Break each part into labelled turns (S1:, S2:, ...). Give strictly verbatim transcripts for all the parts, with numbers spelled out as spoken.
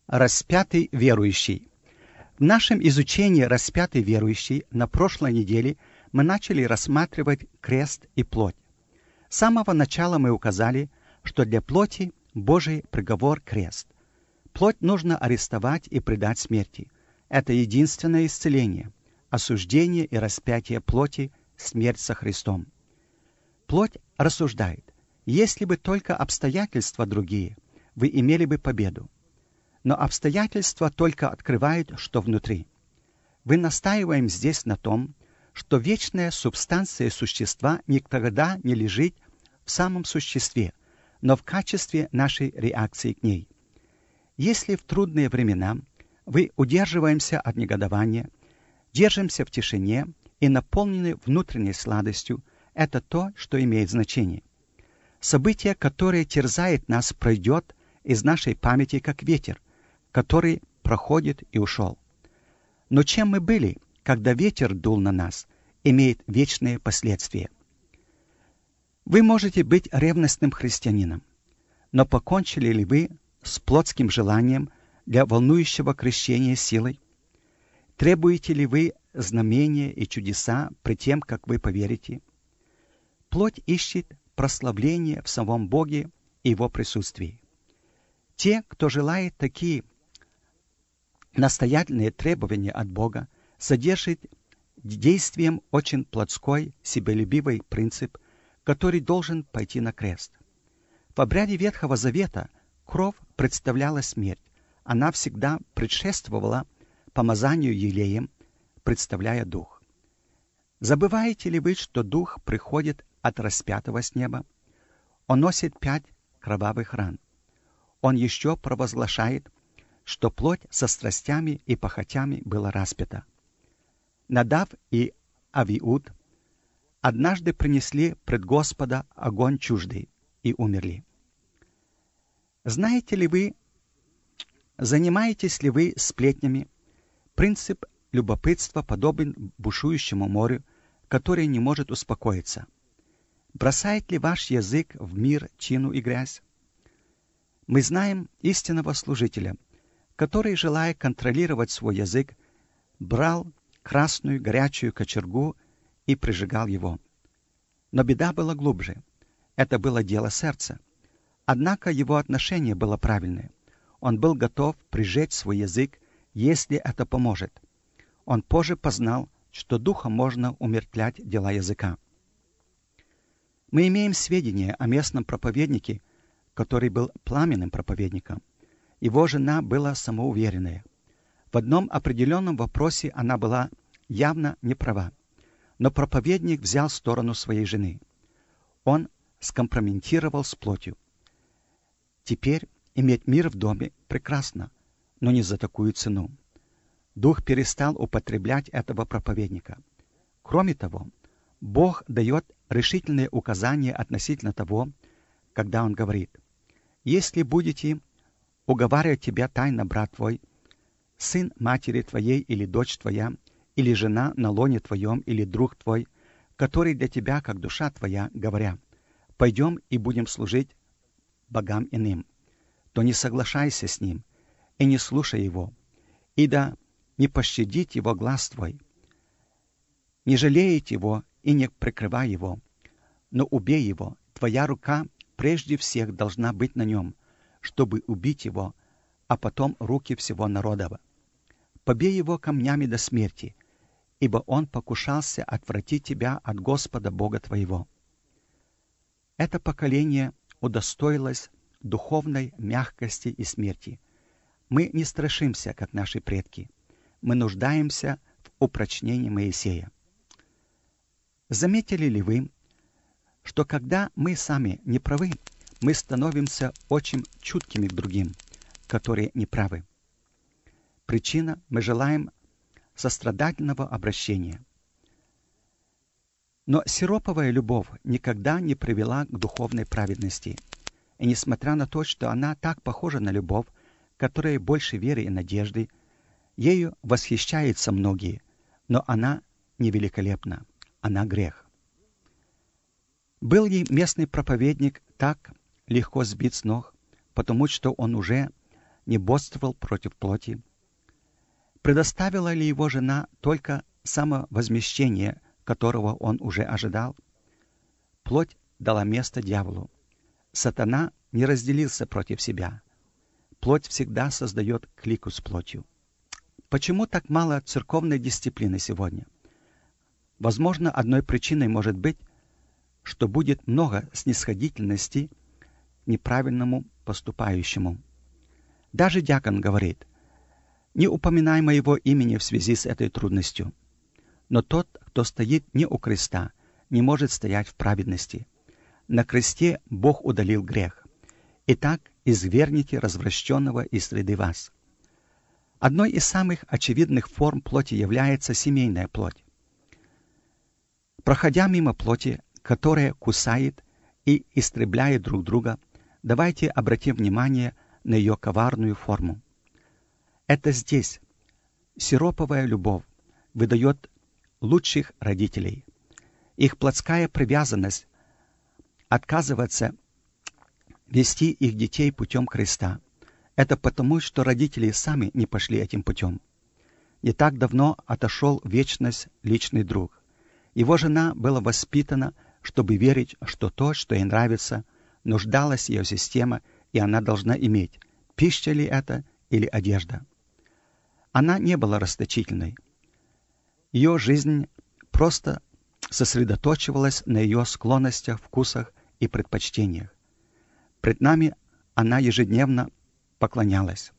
S1: Распятый верующий. В нашем изучении «Распятый верующий» на прошлой неделе мы начали рассматривать крест и плоть. С самого начала мы указали, что для плоти Божий приговор — крест. Плоть нужно арестовать и предать смерти. Это единственное исцеление. Осуждение и распятие плоти — смерть со Христом. Плоть рассуждает: если бы только обстоятельства другие, вы имели бы победу. Но обстоятельства только открывают, что внутри. Вы настаиваем здесь на том, что вечная субстанция существа никогда не лежит в самом существе, но в качестве нашей реакции к ней. Если в трудные времена вы удерживаемся от негодования, держимся в тишине и наполнены внутренней сладостью, это то, что имеет значение. Событие, которое терзает нас, пройдет из нашей памяти как ветер, который проходит и ушел. Но чем мы были, когда ветер дул на нас, имеет вечные последствия. Вы можете быть ревностным христианином, но покончили ли вы с плотским желанием для волнующего крещения силой? Требуете ли вы знамения и чудеса при тем, как вы поверите? Плоть ищет прославление в самом Боге и Его присутствии. Те, кто желает такие настоятельные требования от Бога, содержит действием очень плотской, себелюбивый принцип, который должен пойти на крест. В обряде Ветхого Завета кровь представляла смерть. Она всегда предшествовала помазанию елеем, представляя дух. Забываете ли вы, что дух приходит от распятого с неба? Он носит пять кровавых ран. Он еще провозглашает, что плоть со страстями и похотями была распята. Надав и Авиуд однажды принесли пред Господа огонь чуждый и умерли. Знаете ли вы, занимаетесь ли вы сплетнями? Принцип любопытства подобен бушующему морю, которое не может успокоиться. Бросает ли ваш язык в мир, тину и грязь? Мы знаем истинного служителя, который, желая контролировать свой язык, брал красную горячую кочергу и прижигал его. Но беда была глубже. Это было дело сердца. Однако его отношение было правильное. Он был готов прижечь свой язык, если это поможет. Он позже познал, что духом можно умертвлять дела языка. Мы имеем сведения о местном проповеднике, который был пламенным проповедником. Его жена была самоуверенная. В одном определенном вопросе она была явно не права. Но проповедник взял сторону своей жены. Он скомпрометировал с плотью. Теперь иметь мир в доме прекрасно, но не за такую цену. Дух перестал употреблять этого проповедника. Кроме того, Бог дает решительные указания относительно того, когда Он говорит: «Если будете уговаривать тебя тайно брат твой, сын матери твоей или дочь твоя, или жена на лоне твоем, или друг твой, который для тебя как душа твоя, говоря: пойдем и будем служить богам иным, то не соглашайся с ним и не слушай его, и да не пощадит его глаз твой, не жалеет его и не прикрывай его, но убей его. Твоя рука прежде всех должна быть на нем, чтобы убить его, а потом руки всего народа. Побей его камнями до смерти, ибо он покушался отвратить тебя от Господа Бога твоего». Это поколение удостоилось духовной мягкости и смерти. Мы не страшимся, как наши предки. Мы нуждаемся в упрочнении Моисея. Заметили ли вы, что когда мы сами не правы, мы становимся очень чуткими к другим, которые неправы? Причина — мы желаем сострадательного обращения. Но сироповая любовь никогда не привела к духовной праведности. И несмотря на то, что она так похожа на любовь, которая больше веры и надежды, ею восхищаются многие, но она не великолепна, она грех. Был ли местный проповедник так легко сбит с ног, потому что он уже не бодствовал против плоти? Предоставила ли его жена только самовозмещение, которого он уже ожидал? Плоть дала место дьяволу. Сатана не разделился против себя. Плоть всегда создает клику с плотью. Почему так мало церковной дисциплины сегодня? Возможно, одной причиной может быть, что будет много снисходительности к неправильному поступающему. Даже диакон говорит: «Не упоминай моего имени в связи с этой трудностью». Но тот, кто стоит не у креста, не может стоять в праведности. На кресте Бог удалил грех. Итак, извергните развращенного из среды вас. Одной из самых очевидных форм плоти является семейная плоть. Проходя мимо плоти, которая кусает и истребляет друг друга, давайте обратим внимание на ее коварную форму. Это здесь сироповая любовь выдает лучших родителей. Их плотская привязанность отказывается вести их детей путем креста. Это потому, что родители сами не пошли этим путем. Не так давно отошел в вечность личный друг. Его жена была воспитана, чтобы верить, что то, что ей нравится, нуждалась ее система, и она должна иметь, пища ли это или одежда. Она не была расточительной. Ее жизнь просто сосредоточивалась на ее склонностях, вкусах и предпочтениях. Пред нами она ежедневно поклонялась.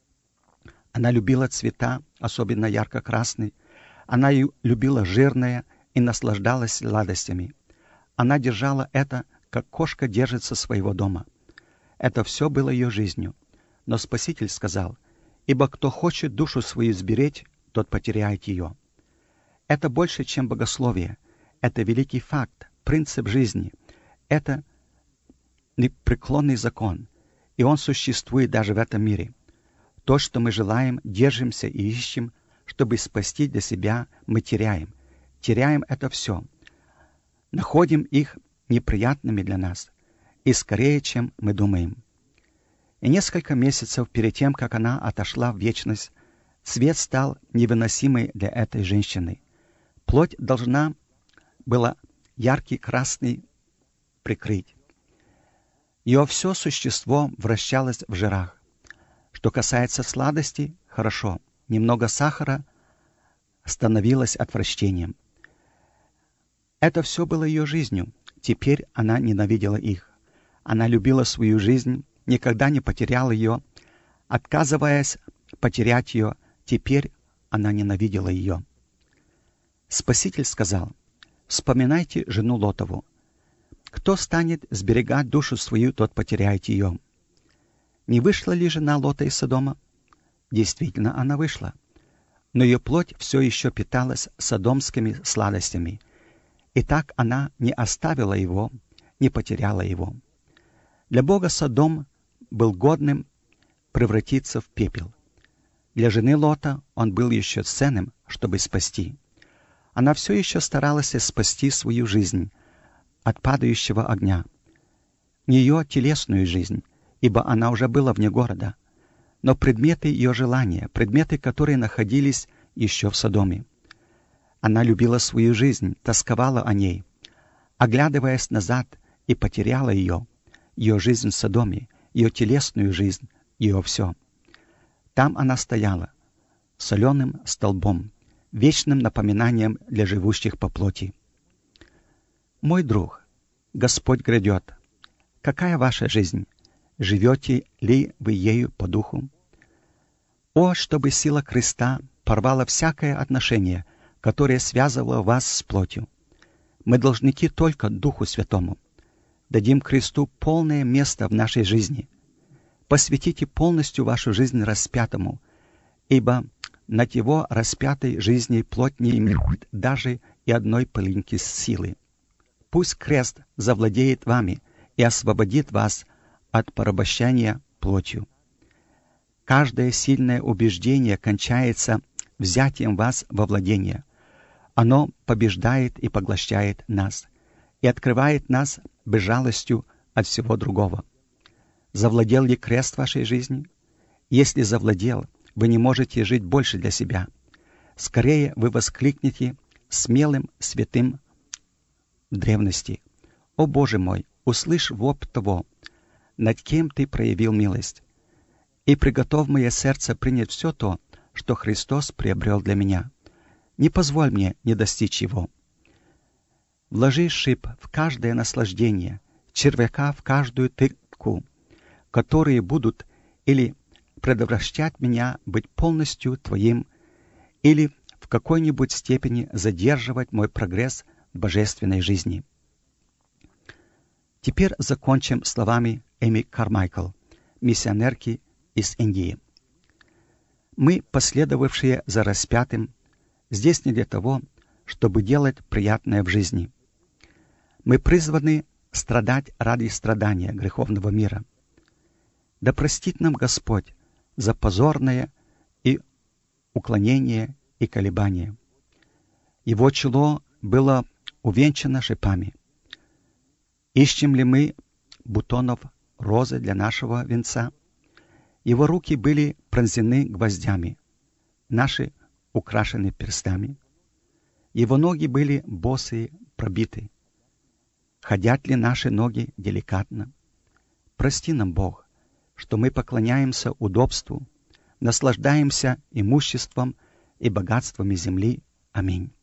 S1: Она любила цвета, особенно ярко-красный. Она любила жирное и наслаждалась сладостями. Она держала это, как кошка держится своего дома. Это все было ее жизнью. Но Спаситель сказал: «Ибо кто хочет душу свою сберечь, тот потеряет ее». Это больше, чем богословие. Это великий факт, принцип жизни. Это непреклонный закон. И он существует даже в этом мире. То, что мы желаем, держимся и ищем, чтобы спасти для себя, мы теряем. Теряем это все. Находим их неприятными для нас. И скорее, чем мы думаем. И несколько месяцев перед тем, как она отошла в вечность, свет стал невыносимый для этой женщины. Плоть должна была яркий красный прикрыть. Ее все существо вращалось в жирах. Что касается сладостей, хорошо. Немного сахара становилось отвращением. Это все было ее жизнью. Теперь она ненавидела их. Она любила свою жизнь, никогда не потеряла ее. Отказываясь потерять ее, теперь она ненавидела ее. Спаситель сказал: «Вспоминайте жену Лотову. Кто станет сберегать душу свою, тот потеряет ее». Не вышла ли жена Лота из Содома? Действительно, она вышла. Но ее плоть все еще питалась содомскими сладостями. И так она не оставила его, не потеряла его. Для Бога Содом был годным превратиться в пепел. Для жены Лота он был еще ценным, чтобы спасти. Она все еще старалась спасти свою жизнь от падающего огня. Не ее телесную жизнь, ибо она уже была вне города, но предметы ее желания, предметы, которые находились еще в Содоме. Она любила свою жизнь, тосковала о ней, оглядываясь назад, и потеряла ее, ее жизнь в Содоме, ее телесную жизнь, ее все. Там она стояла, соленым столбом, вечным напоминанием для живущих по плоти. Мой друг, Господь грядет. Какая ваша жизнь? Живете ли вы ею по духу? О, чтобы сила креста порвала всякое отношение, которое связывало вас с плотью. Мы должники только Духу Святому. Дадим кресту полное место в нашей жизни. Посвятите полностью вашу жизнь распятому, ибо над его распятой жизнью плоть не имеет даже и одной пылинки силы. Пусть крест завладеет вами и освободит вас от порабощения плотью. Каждое сильное убеждение кончается взятием вас во владение. Оно побеждает и поглощает нас и открывает нас безжалостью от всего другого. Завладел ли крест вашей жизни? Если завладел, вы не можете жить больше для себя. Скорее вы воскликнете смелым святым древности: «О Боже мой, услышь вопль того, над кем Ты проявил милость, и приготовь мое сердце принять все то, что Христос приобрел для меня. Не позволь мне не достичь его». Вложи шип в каждое наслаждение, червяка в каждую тыкву, которые будут или предотвращать меня быть полностью Твоим, или в какой-нибудь степени задерживать мой прогресс в божественной жизни. Теперь закончим словами Эми Кармайкл, миссионерки из Индии. Мы, последовавшие за распятым, здесь не для того, чтобы делать приятное в жизни. Мы призваны страдать ради страдания греховного мира. Да простит нам Господь за позорное и уклонение и колебание. Его чело было увенчано шипами. Ищем ли мы бутонов розы для нашего венца? Его руки были пронзены гвоздями, наши украшены перстами. Его ноги были босые, пробиты. Ходят ли наши ноги деликатно? Прости нам, Бог, что мы поклоняемся удобству, наслаждаемся имуществом и богатствами земли. Аминь.